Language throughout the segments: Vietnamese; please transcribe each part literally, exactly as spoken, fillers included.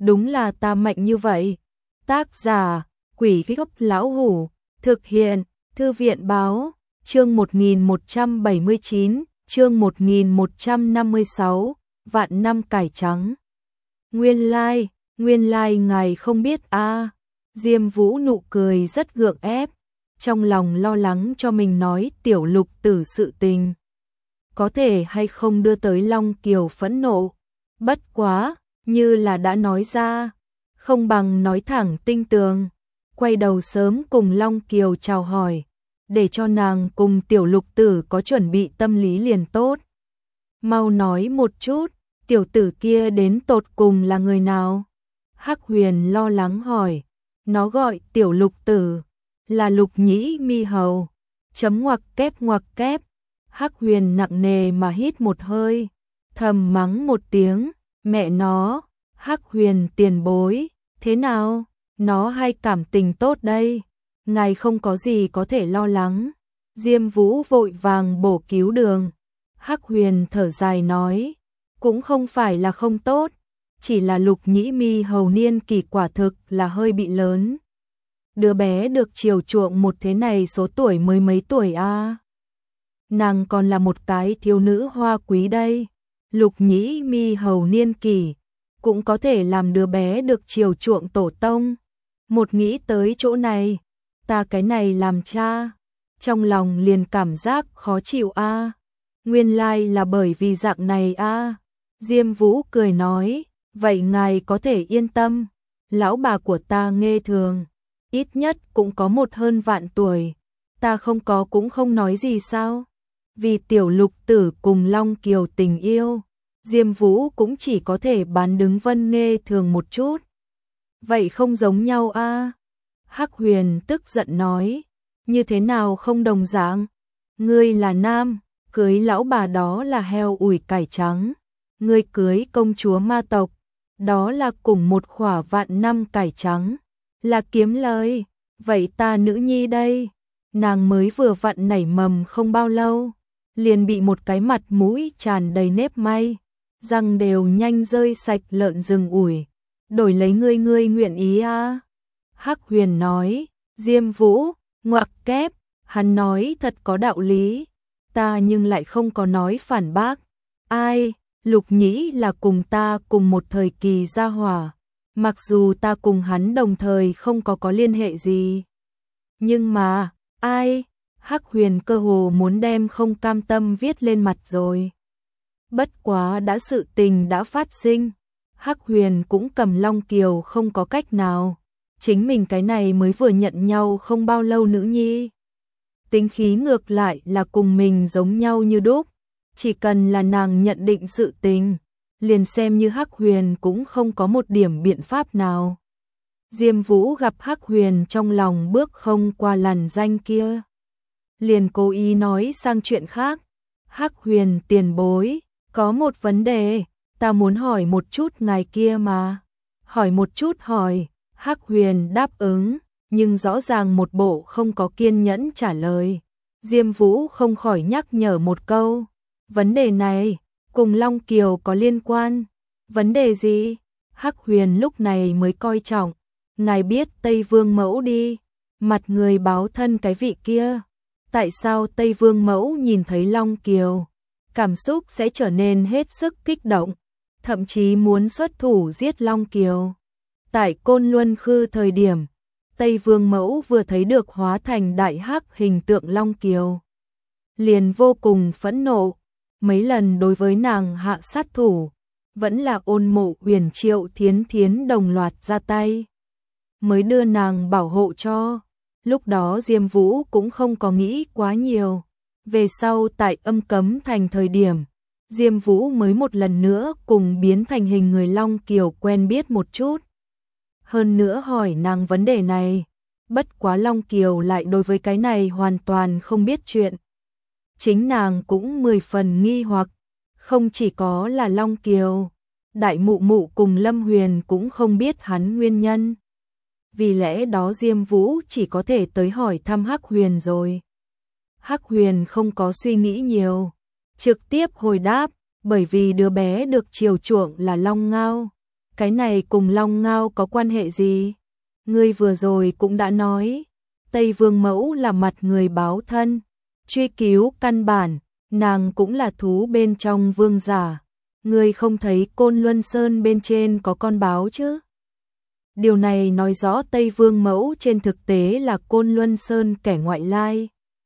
đúng là ta mạnh như vậy. Tác giả, Quỷ Gốc Lão Hủ, thực hiện, Thư viện Báo, chương một nghìn một trăm bảy mươi chín, chương một nghìn một trăm năm mươi sáu, vạn năm cải trắng. Nguyên lai, like, nguyên lai like ngài không biết a. À. Diêm Vũ nụ cười rất gượng ép, trong lòng lo lắng cho mình nói Tiểu Lục Tử sự tình. Có thể hay không đưa tới Long Kiều phẫn nộ, bất quá, như là đã nói ra, không bằng nói thẳng tinh tường, quay đầu sớm cùng Long Kiều chào hỏi, để cho nàng cùng Tiểu Lục Tử có chuẩn bị tâm lý liền tốt. Mau nói một chút, tiểu tử kia đến tột cùng là người nào? Hắc Huyền lo lắng hỏi, nó gọi Tiểu Lục Tử, là Lục Nhĩ Mi Hầu, chấm ngoặc kép ngoặc kép. Hắc Huyền nặng nề mà hít một hơi, thầm mắng một tiếng, mẹ nó, Hắc Huyền tiền bối, thế nào, nó hay cảm tình tốt đây, ngài không có gì có thể lo lắng. Diêm Vũ vội vàng bổ cứu đường. Hắc Huyền thở dài nói, cũng không phải là không tốt, chỉ là Lục Nhĩ Mi Hầu niên kỳ quả thực là hơi bị lớn. Đứa bé được chiều chuộng một thế này số tuổi mới mấy tuổi a? À? Nàng còn là một cái thiếu nữ hoa quý đây. Lục Nhĩ Mi Hầu niên kỳ cũng có thể làm đứa bé được chiều chuộng tổ tông. Một nghĩ tới chỗ này, ta cái này làm cha, trong lòng liền cảm giác khó chịu a. À. Nguyên lai là bởi vì dạng này a. À. Diêm Vũ cười nói, vậy ngài có thể yên tâm, lão bà của ta Nghê Thường, ít nhất cũng có một hơn vạn tuổi, ta không có cũng không nói gì sao. Vì Tiểu Lục Tử cùng Long Kiều tình yêu, Diêm Vũ cũng chỉ có thể bán đứng Vân Nghê Thường một chút. Vậy không giống nhau a? À? Hắc Huyền tức giận nói, như thế nào không đồng dạng? Ngươi là nam, cưới lão bà đó là heo ủi cải trắng, ngươi cưới công chúa ma tộc, đó là cùng một khỏa vạn năm cải trắng, là kiếm lời. Vậy ta nữ nhi đây, nàng mới vừa vặn nảy mầm không bao lâu, liền bị một cái mặt mũi tràn đầy nếp may, răng đều nhanh rơi sạch lợn rừng ủi, đổi lấy ngươi ngươi nguyện ý a? À? Hắc Huyền nói, Diêm Vũ, ngoặc kép, hắn nói thật có đạo lý, ta nhưng lại không có nói phản bác. Ai, Lục Nhĩ là cùng ta cùng một thời kỳ gia hỏa, mặc dù ta cùng hắn đồng thời không có có liên hệ gì. Nhưng mà, ai, Hắc Huyền cơ hồ muốn đem không cam tâm viết lên mặt rồi. Bất quá đã sự tình đã phát sinh, Hắc Huyền cũng cầm Long Kiều không có cách nào, chính mình cái này mới vừa nhận nhau không bao lâu nữ nhi. Tính khí ngược lại là cùng mình giống nhau như đúc, chỉ cần là nàng nhận định sự tình, liền xem như Hắc Huyền cũng không có một điểm biện pháp nào. Diêm Vũ gặp Hắc Huyền trong lòng bước không qua làn danh kia, liền cố ý nói sang chuyện khác. Hắc Huyền tiền bối, có một vấn đề, ta muốn hỏi một chút ngài kia mà. Hỏi một chút hỏi, Hắc Huyền đáp ứng, nhưng rõ ràng một bộ không có kiên nhẫn trả lời. Diêm Vũ không khỏi nhắc nhở một câu, vấn đề này cùng Long Kiều có liên quan. Vấn đề gì? Hắc Huyền lúc này mới coi trọng, ngài biết Tây Vương Mẫu đi, mặt người báo thân cái vị kia. Tại sao Tây Vương Mẫu nhìn thấy Long Kiều, cảm xúc sẽ trở nên hết sức kích động, thậm chí muốn xuất thủ giết Long Kiều? Tại Côn Luân Khư thời điểm, Tây Vương Mẫu vừa thấy được hóa thành đại hắc hình tượng Long Kiều, liền vô cùng phẫn nộ, mấy lần đối với nàng hạ sát thủ, vẫn là Ôn Mộ Huyền Triệu Thiến Thiến đồng loạt ra tay, mới đưa nàng bảo hộ cho. Lúc đó Diêm Vũ cũng không có nghĩ quá nhiều. Về sau tại Âm Cấm Thành thời điểm, Diêm Vũ mới một lần nữa cùng biến thành hình người Long Kiều quen biết một chút. Hơn nữa hỏi nàng vấn đề này, bất quá Long Kiều lại đối với cái này hoàn toàn không biết chuyện. Chính nàng cũng mười phần nghi hoặc, không chỉ có là Long Kiều, Đại Mụ Mụ cùng Lâm Huyền cũng không biết hắn nguyên nhân. Vì lẽ đó Diêm Vũ chỉ có thể tới hỏi thăm Hắc Huyền rồi. Hắc Huyền không có suy nghĩ nhiều, trực tiếp hồi đáp, bởi vì đứa bé được chiều chuộng là Long Ngao, cái này cùng Long Ngao có quan hệ gì? Ngươi vừa rồi cũng đã nói, Tây Vương Mẫu là mặt người báo thân, truy cứu căn bản, nàng cũng là thú bên trong vương giả. Ngươi không thấy Côn Luân Sơn bên trên có con báo chứ? Điều này nói rõ Tây Vương Mẫu trên thực tế là Côn Luân Sơn kẻ ngoại lai.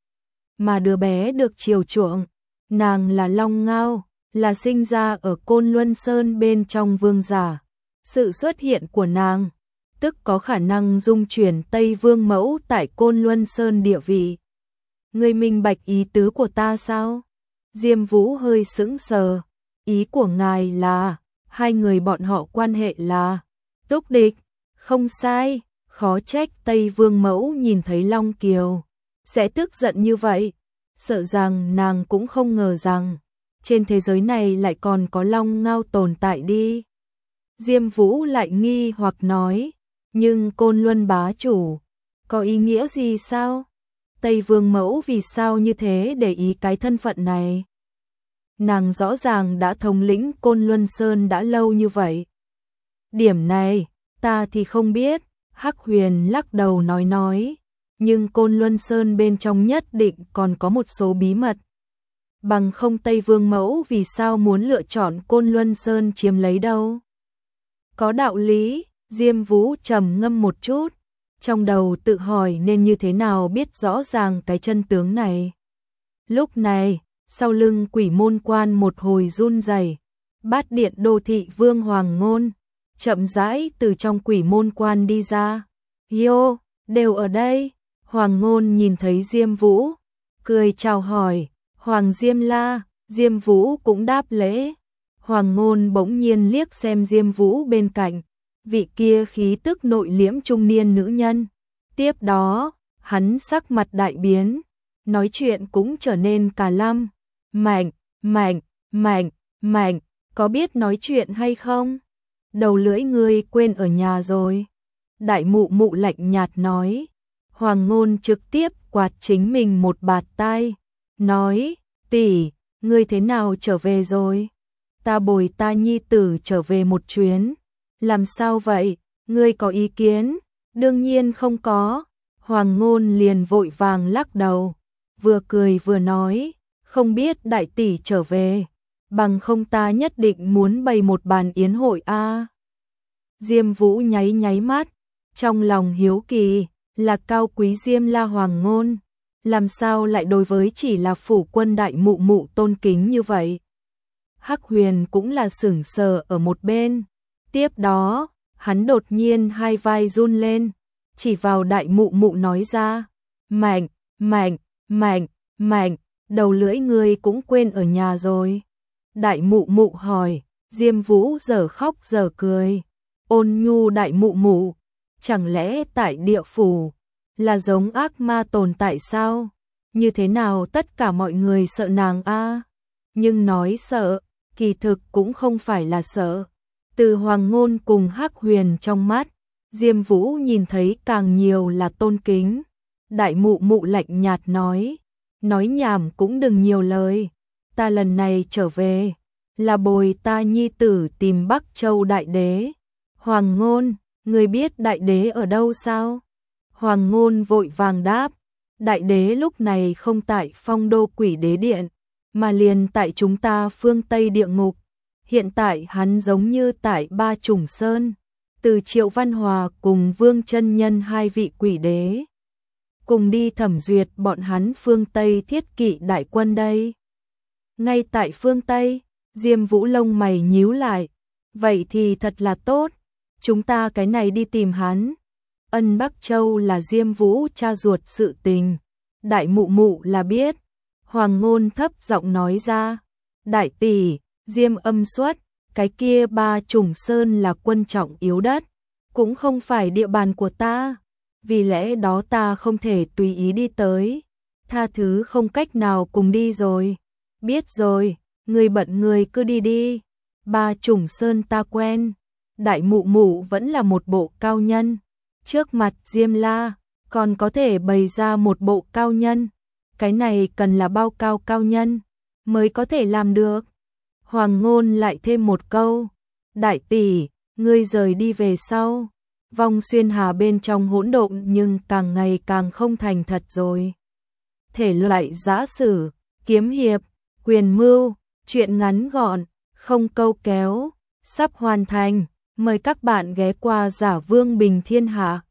Mà đứa bé được chiều chuộng, nàng là Long Ngao, là sinh ra ở Côn Luân Sơn bên trong vương giả. Sự xuất hiện của nàng, tức có khả năng dung chuyển Tây Vương Mẫu tại Côn Luân Sơn địa vị. Ngươi minh bạch ý tứ của ta sao? Diêm Vũ hơi sững sờ. Ý của ngài là, hai người bọn họ quan hệ là túc địch. Không sai, khó trách Tây Vương Mẫu nhìn thấy Long Kiều sẽ tức giận như vậy. Sợ rằng nàng cũng không ngờ rằng trên thế giới này lại còn có Long Ngao tồn tại đi. Diêm Vũ lại nghi hoặc nói, nhưng Côn Luân bá chủ, có ý nghĩa gì sao? Tây Vương Mẫu vì sao như thế để ý cái thân phận này? Nàng rõ ràng đã thống lĩnh Côn Luân Sơn đã lâu như vậy. Điểm này, ta thì không biết, Hắc Huyền lắc đầu nói nói, nhưng Côn Luân Sơn bên trong nhất định còn có một số bí mật. Bằng không Tây Vương Mẫu vì sao muốn lựa chọn Côn Luân Sơn chiếm lấy đâu? Có đạo lý, Diêm Vũ trầm ngâm một chút, trong đầu tự hỏi nên như thế nào biết rõ ràng cái chân tướng này. Lúc này, sau lưng Quỷ Môn Quan một hồi run rẩy, Bát Điện Đô Thị Vương Hoàng Ngôn chậm rãi từ trong Quỷ Môn Quan đi ra. Yo, đều ở đây. Hoàng Ngôn nhìn thấy Diêm Vũ, cười chào hỏi, Hoàng Diêm La. Diêm Vũ cũng đáp lễ. Hoàng Ngôn bỗng nhiên liếc xem Diêm Vũ bên cạnh, vị kia khí tức nội liễm trung niên nữ nhân. Tiếp đó, hắn sắc mặt đại biến, nói chuyện cũng trở nên cà lăm. Mạnh, mạnh, mạnh, mạnh, có biết nói chuyện hay không? Đầu lưỡi ngươi quên ở nhà rồi. Đại mụ mụ lạnh nhạt nói. Hoàng Ngôn trực tiếp quạt chính mình một bạt tai, nói, tỷ, ngươi thế nào trở về rồi? Ta bồi ta nhi tử trở về một chuyến. Làm sao vậy? Ngươi có ý kiến? Đương nhiên không có. Hoàng Ngôn liền vội vàng lắc đầu, vừa cười vừa nói, không biết đại tỷ trở về, bằng không ta nhất định muốn bày một bàn yến hội a. À. Diêm Vũ nháy nháy mắt, trong lòng hiếu kỳ, là cao quý Diêm La Hoàng Ngôn, làm sao lại đối với chỉ là phủ quân đại mụ mụ tôn kính như vậy? Hắc Huyền cũng là sững sờ ở một bên. Tiếp đó, hắn đột nhiên hai vai run lên, chỉ vào đại mụ mụ nói ra, mạnh, mạnh, mạnh, mạnh, đầu lưỡi ngươi cũng quên ở nhà rồi. Đại mụ mụ hỏi, Diêm Vũ giờ khóc giờ cười, ôn nhu đại mụ mụ, chẳng lẽ tại địa phủ, là giống ác ma tồn tại sao? Như thế nào tất cả mọi người sợ nàng a? À? Nhưng nói sợ, kỳ thực cũng không phải là sợ. Từ Hoàng Ngôn cùng Hắc Huyền trong mắt, Diêm Vũ nhìn thấy càng nhiều là tôn kính. Đại mụ mụ lạnh nhạt nói, nói nhảm cũng đừng nhiều lời, ta lần này trở về, là bồi ta nhi tử tìm Bắc Châu Đại Đế. Hoàng Ngôn, người biết Đại Đế ở đâu sao? Hoàng Ngôn vội vàng đáp, Đại Đế lúc này không tại Phong Đô Quỷ Đế Điện, mà liền tại chúng ta phương Tây địa ngục. Hiện tại hắn giống như tại Ba Trùng Sơn, từ Triệu Văn Hòa cùng Vương Chân Nhân hai vị quỷ đế cùng đi thẩm duyệt bọn hắn phương Tây thiết kỵ đại quân đây. Ngay tại phương Tây, Diêm Vũ lông mày nhíu lại, vậy thì thật là tốt, chúng ta cái này đi tìm hắn. Ân Bắc Châu là Diêm Vũ cha ruột sự tình, đại mụ mụ là biết. Hoàng Ngôn thấp giọng nói ra, đại tỷ, Diêm Âm Xuất, cái kia Ba Trùng Sơn là quân trọng yếu đất, cũng không phải địa bàn của ta, vì lẽ đó ta không thể tùy ý đi tới, tha thứ không cách nào cùng đi rồi. Biết rồi, người bận người cứ đi đi, Ba Trùng Sơn ta quen. Đại mụ mụ vẫn là một bộ cao nhân, trước mặt Diêm La còn có thể bày ra một bộ cao nhân, cái này cần là bao cao cao nhân mới có thể làm được. Hoàng Ngôn lại thêm một câu, đại tỷ, Ngươi rời đi về sau, Vong Xuyên Hà bên trong hỗn độn nhưng càng ngày càng không thành thật rồi. Thể loại giã sử, kiếm hiệp, quyền mưu, truyện ngắn gọn, không câu kéo, sắp hoàn thành. Mời các bạn ghé qua Giả Vương Bình Thiên Hạ.